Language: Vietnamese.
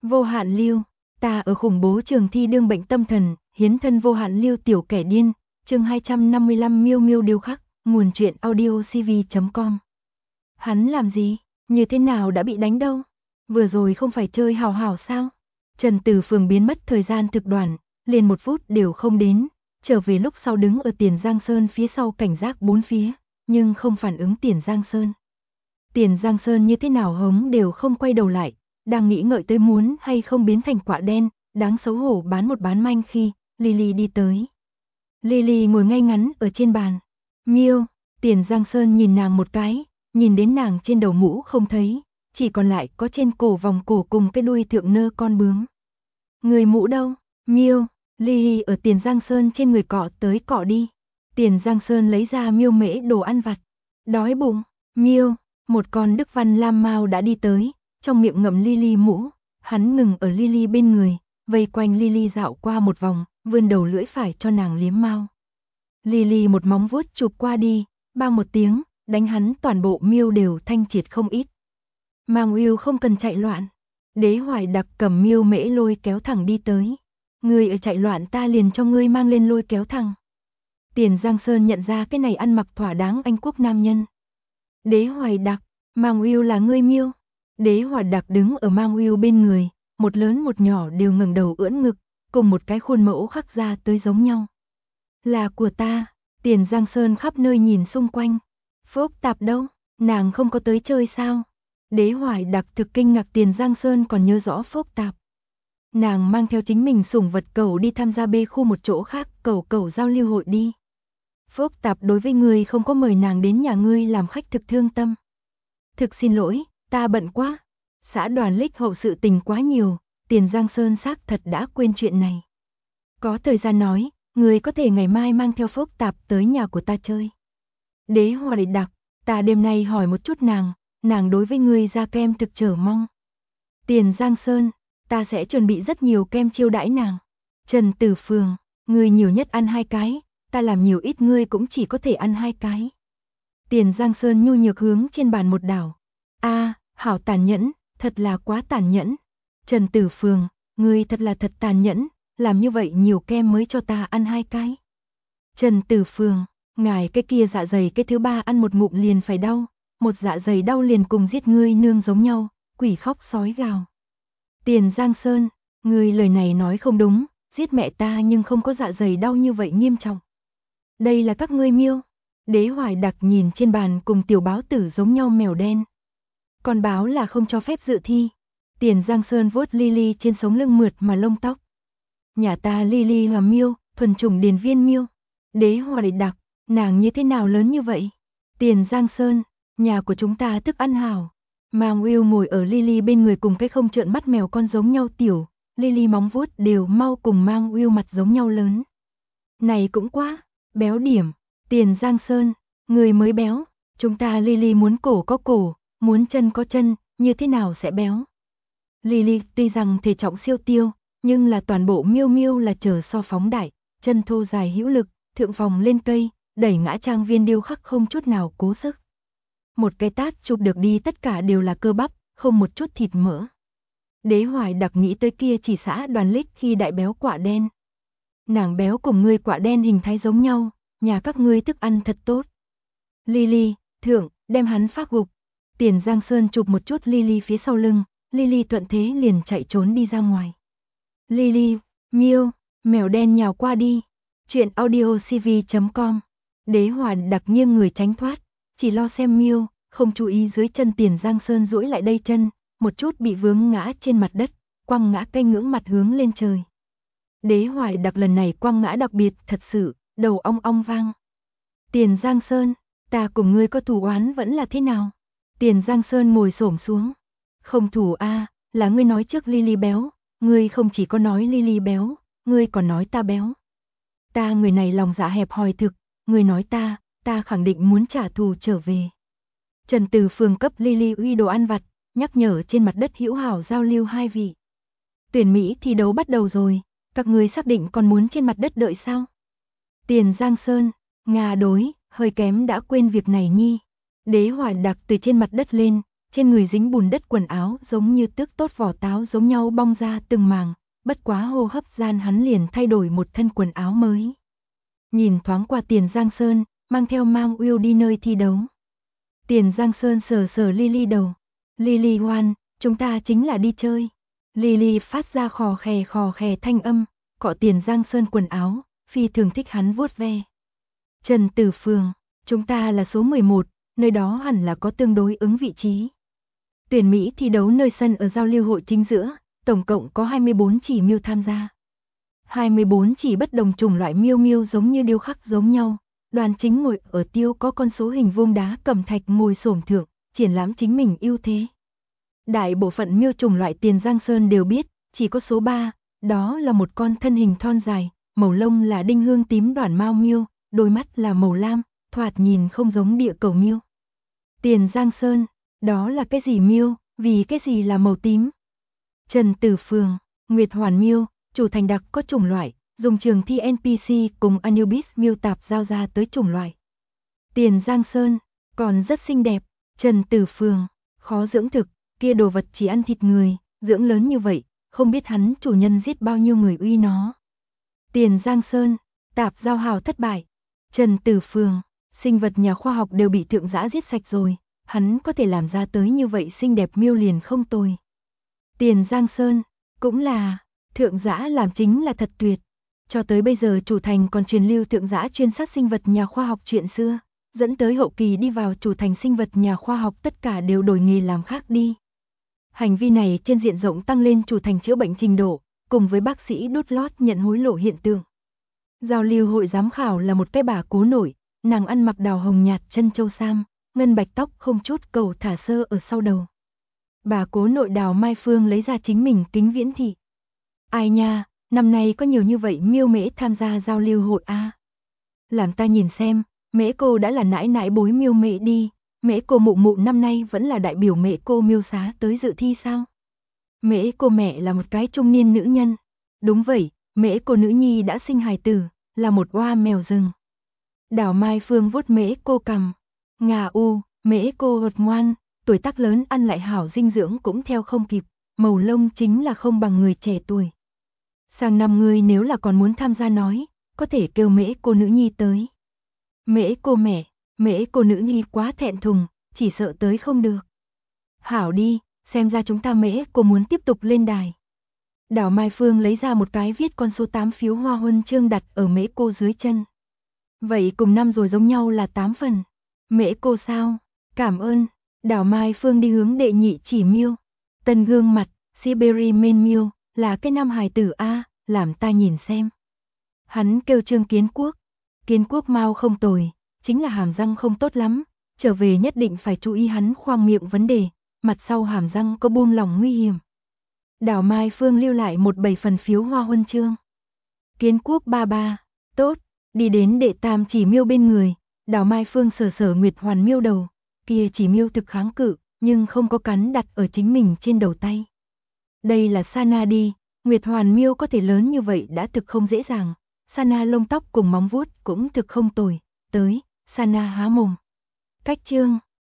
Vô hạn lưu, ta ở khủng bố trường thi đương bệnh tâm thần, hiến thân vô hạn lưu tiểu kẻ điên, chương 255 Miêu Miêu điêu khắc, nguồn truyện audio cv.com. Hắn làm gì? Như thế nào đã bị đánh đâu? Vừa rồi không phải chơi hào hào sao? Trần Từ Phường biến mất thời gian thực đoạn, liền 1 phút đều không đến, trở về lúc sau đứng ở Tiền Giang Sơn phía sau cảnh giác bốn phía, nhưng không phản ứng Tiền Giang Sơn. Tiền Giang Sơn như thế nào hống đều không quay đầu lại, đang nghĩ ngợi tới muốn hay không biến thành quả đen, đáng xấu hổ bán một bán manh khi Lily đi tới. Lily ngồi ngay ngắn ở trên bàn. Miêu, Tiền Giang Sơn nhìn nàng một cái, nhìn đến nàng trên đầu mũ không thấy, chỉ còn lại có trên cổ vòng cổ cùng cái đuôi thượng nơ con bướm. Người mũ đâu? Miêu, Lily ở Tiền Giang Sơn trên người cọ tới cọ đi. Tiền Giang Sơn lấy ra Miêu mễ đồ ăn vặt. Đói bụng, Miêu, một con Đức Văn Lam Mao đã đi tới, trong miệng ngậm Lily mũ, hắn ngừng ở Lily bên người, vây quanh Lily dạo qua một vòng, vươn đầu lưỡi phải cho nàng liếm mao. Lily một móng vuốt chụp qua đi, bang một tiếng, đánh hắn toàn bộ Miêu đều thanh triệt không ít. Mang Yêu không cần chạy loạn. Đế Hoài Đặc cầm Miêu mễ lôi kéo thẳng đi tới. Ngươi ở chạy loạn ta liền cho ngươi mang lên lôi kéo thẳng. Tiền Giang Sơn nhận ra cái này ăn mặc thỏa đáng Anh quốc nam nhân. Đế Hoài Đặc, Mang Yêu là ngươi Miêu. Đế Hoài Đặc đứng ở Mang Yêu bên người, một lớn một nhỏ đều ngẩng đầu ưỡn ngực, cùng một cái khuôn mẫu khắc ra tới giống nhau. Là của ta. Tiền Giang Sơn khắp nơi nhìn xung quanh. Phúc Tạp đâu? Nàng không có tới chơi sao? Đế Hoài Đặc thực kinh ngạc Tiền Giang Sơn còn nhớ rõ Phúc Tạp. Nàng mang theo chính mình sủng vật cẩu đi tham gia bê khu một chỗ khác, cẩu giao lưu hội đi. Phúc Tạp đối với người không có mời nàng đến nhà ngươi làm khách thực thương tâm. Thực xin lỗi, ta bận quá. Xã Đoàn Lích hậu sự tình quá nhiều, Tiền Giang Sơn xác thật đã quên chuyện này. Có thời gian nói, người có thể ngày mai mang theo Phúc Tạp tới nhà của ta chơi. Đế Hoài Đặc, ta đêm nay hỏi một chút nàng đối với ngươi ra kem thực chờ mong. Tiền Giang Sơn, ta sẽ chuẩn bị rất nhiều kem chiêu đãi nàng. Trần Từ Phường, ngươi nhiều nhất ăn 2 cái, ta làm nhiều ít ngươi cũng chỉ có thể ăn 2 cái. Tiền Giang Sơn nhu nhược hướng trên bàn một đảo. Hảo tàn nhẫn, thật là quá tàn nhẫn. Trần Từ Phường, ngươi thật là thật tàn nhẫn, làm như vậy nhiều kem mới cho ta ăn 2 cái. Trần Từ Phường, ngài cái kia dạ dày cái thứ 3 ăn một ngụm liền phải đau, một dạ dày đau liền cùng giết ngươi nương giống nhau, quỷ khóc sói gào. Tiền Giang Sơn, ngươi lời này nói không đúng, giết mẹ ta nhưng không có dạ dày đau như vậy nghiêm trọng. Đây là các ngươi Miêu. Đế Hoài Đặc nhìn trên bàn cùng tiểu báo tử giống nhau mèo đen. Con báo là không cho phép dự thi. Tiền Giang Sơn vuốt Lily trên sống lưng mượt mà lông tóc. Nhà ta Lily là Miêu, thuần chủng điền viên Miêu. Đế Hoài Đặc, nàng như thế nào lớn như vậy? Tiền Giang Sơn, nhà của chúng ta thức ăn hảo. Mang Yêu ngồi ở Lily bên người cùng cái không trợn mắt mèo con giống nhau tiểu, Lily móng vuốt đều mau cùng Mang Yêu mặt giống nhau lớn. Này cũng quá, béo điểm. Tiền Giang Sơn, người mới béo, chúng ta Lily muốn cổ có cổ, muốn chân có chân, như thế nào sẽ béo? Lily tuy rằng thể trọng siêu tiêu, nhưng là toàn bộ Miêu Miêu là chờ so phóng đại, chân thô dài hữu lực, thượng phòng lên cây, đẩy ngã trang viên điêu khắc không chút nào cố sức. Một cái tát chụp được đi tất cả đều là cơ bắp, không một chút thịt mỡ. Đế Hoài Đặc nghĩ tới kia chỉ Xã Đoàn Lích khi đại béo quả đen. Nàng béo cùng ngươi quả đen hình thái giống nhau, nhà các ngươi thức ăn thật tốt. Lily, thượng, đem hắn phác gục. Tiền Giang Sơn chụp một chút Lily phía sau lưng, Lily thuận thế liền chạy trốn đi ra ngoài. Lily, Miêu, mèo đen nhào qua đi. Chuyện audio cv.com. Đế Hoài Đặc nghiêng người tránh thoát, chỉ lo xem Miêu, không chú ý dưới chân Tiền Giang Sơn duỗi lại đây chân, một chút bị vướng ngã trên mặt đất, quăng ngã cây ngưỡng mặt hướng lên trời. Đế Hoài Đặc lần này quăng ngã đặc biệt thật sự, đầu ong ong vang. Tiền Giang Sơn, ta cùng ngươi có thù oán vẫn là thế nào? Tiền Giang Sơn ngồi xổm xuống. Không thù là ngươi nói trước Lily béo, ngươi không chỉ có nói Lily béo, ngươi còn nói ta béo. Ta người này lòng dạ hẹp hòi thực, ngươi nói ta khẳng định muốn trả thù trở về. Trần Từ Phường cấp Lily uy đồ ăn vặt, nhắc nhở trên mặt đất hữu hảo giao lưu 2 vị. Tuyển Mỹ thi đấu bắt đầu rồi, các ngươi xác định còn muốn trên mặt đất đợi sao? Tiền Giang Sơn, Nga đối, hơi kém đã quên việc này nhi. Đế Hoài Đặc từ trên mặt đất lên, trên người dính bùn đất quần áo giống như tước tốt vỏ táo giống nhau bong ra từng màng, bất quá hô hấp gian hắn liền thay đổi một thân quần áo mới. Nhìn thoáng qua Tiền Giang Sơn, mang theo Mang Uyên đi nơi thi đấu. Tiền Giang Sơn sờ sờ Lily đầu. Lily ngoan, chúng ta chính là đi chơi. Lily phát ra khò khè thanh âm, cọ Tiền Giang Sơn quần áo, phi thường thích hắn vuốt ve. Trần Tử Phường, chúng ta là số 11, nơi đó hẳn là có tương đối ứng vị trí. Tuyển Mỹ thi đấu nơi sân ở giao lưu hội chính giữa, tổng cộng có 24 chỉ miêu tham gia. 24 chỉ bất đồng chủng loại miêu miêu giống như điêu khắc giống nhau. Đoàn Chính ngồi ở tiêu có con số hình vuông đá cẩm thạch ngồi xổm thượng, triển lãm chính mình ưu thế. Đại bộ phận miêu chủng loại Tiền Giang Sơn đều biết, chỉ có số 3, đó là một con thân hình thon dài, màu lông là đinh hương tím đoản mao miêu, đôi mắt là màu lam, thoạt nhìn không giống địa cầu miêu. Tiền Giang Sơn, đó là cái gì miêu, vì cái gì là màu tím? Trần Tử Phường, Nguyệt Hoàn miêu, chủ thành đặc có chủng loại, dùng trường thi NPC cùng Anubis miêu tạp giao ra tới chủng loại. Tiền Giang Sơn, còn rất xinh đẹp. Trần Tử Phường, khó dưỡng thực, kia đồ vật chỉ ăn thịt người, dưỡng lớn như vậy, không biết hắn chủ nhân giết bao nhiêu người uy nó. Tiền Giang Sơn, tạp giao hào thất bại. Trần Tử Phường, sinh vật nhà khoa học đều bị thượng dã giết sạch rồi, hắn có thể làm ra tới như vậy xinh đẹp miêu liền không tồi. Tiền Giang Sơn, cũng là, thượng dã làm chính là thật tuyệt. Cho tới bây giờ chủ thành còn truyền lưu thượng dã chuyên sát sinh vật nhà khoa học chuyện xưa, dẫn tới hậu kỳ đi vào chủ thành sinh vật nhà khoa học tất cả đều đổi nghề làm khác đi. Hành vi này trên diện rộng tăng lên chủ thành chữa bệnh trình độ, cùng với bác sĩ đút lót nhận hối lộ hiện tượng. Giao lưu hội giám khảo là một cái bà cố nổi, nàng ăn mặc đào hồng nhạt chân châu sam, ngân bạch tóc không chút cầu thả sơ ở sau đầu. Bà cố nội Đào Mai Phương lấy ra chính mình kính viễn thị. Ai nha, năm nay có nhiều như vậy miêu mễ tham gia giao lưu hội a. Làm ta nhìn xem, mễ cô đã là nãi nãi bối miêu mễ đi, mễ cô mụ mụ năm nay vẫn là đại biểu mễ cô miêu xá tới dự thi sao? Mễ cô mẹ là một cái trung niên nữ nhân. Đúng vậy, mễ cô nữ nhi đã sinh hài tử, là một oa mèo rừng. Đào Mai Phương vuốt mễ cô cằm. Ngà u, mễ cô hột ngoan, tuổi tác lớn ăn lại hảo dinh dưỡng cũng theo không kịp, màu lông chính là không bằng người trẻ tuổi. Sang năm ngươi nếu là còn muốn tham gia nói, có thể kêu mễ cô nữ nhi tới. Mễ cô mẹ, mễ cô nữ nhi quá thẹn thùng, chỉ sợ tới không được. Hảo đi, xem ra chúng ta mễ cô muốn tiếp tục lên đài. Đào Mai Phương lấy ra một cái viết con số 8 phiếu hoa huân chương đặt ở mễ cô dưới chân. Vậy cùng năm rồi giống nhau là 8 phần. Mễ cô sao? Cảm ơn. Đào Mai Phương đi hướng đệ nhị chỉ miêu. Tân gương mặt, Siberia main miêu, là cái nam hài tử a, làm ta nhìn xem. Hắn kêu Trương Kiến Quốc. Kiến Quốc mau không tồi, chính là hàm răng không tốt lắm, trở về nhất định phải chú ý hắn khoang miệng vấn đề, mặt sau hàm răng có buông lỏng nguy hiểm. Đào Mai Phương lưu lại một 7 phần phiếu hoa huân chương. Kiến Quốc ba ba, tốt, đi đến đệ tam chỉ miêu bên người, Đào Mai Phương sờ sờ Nguyệt Hoàn miêu đầu, kia chỉ miêu thực kháng cự, nhưng không có cắn đặt ở chính mình trên đầu tay. Đây là Sana đi, Nguyệt Hoàn miêu có thể lớn như vậy đã thực không dễ dàng, Sana lông tóc cùng móng vuốt cũng thực không tồi, tới, Sana há mồm. Cách chương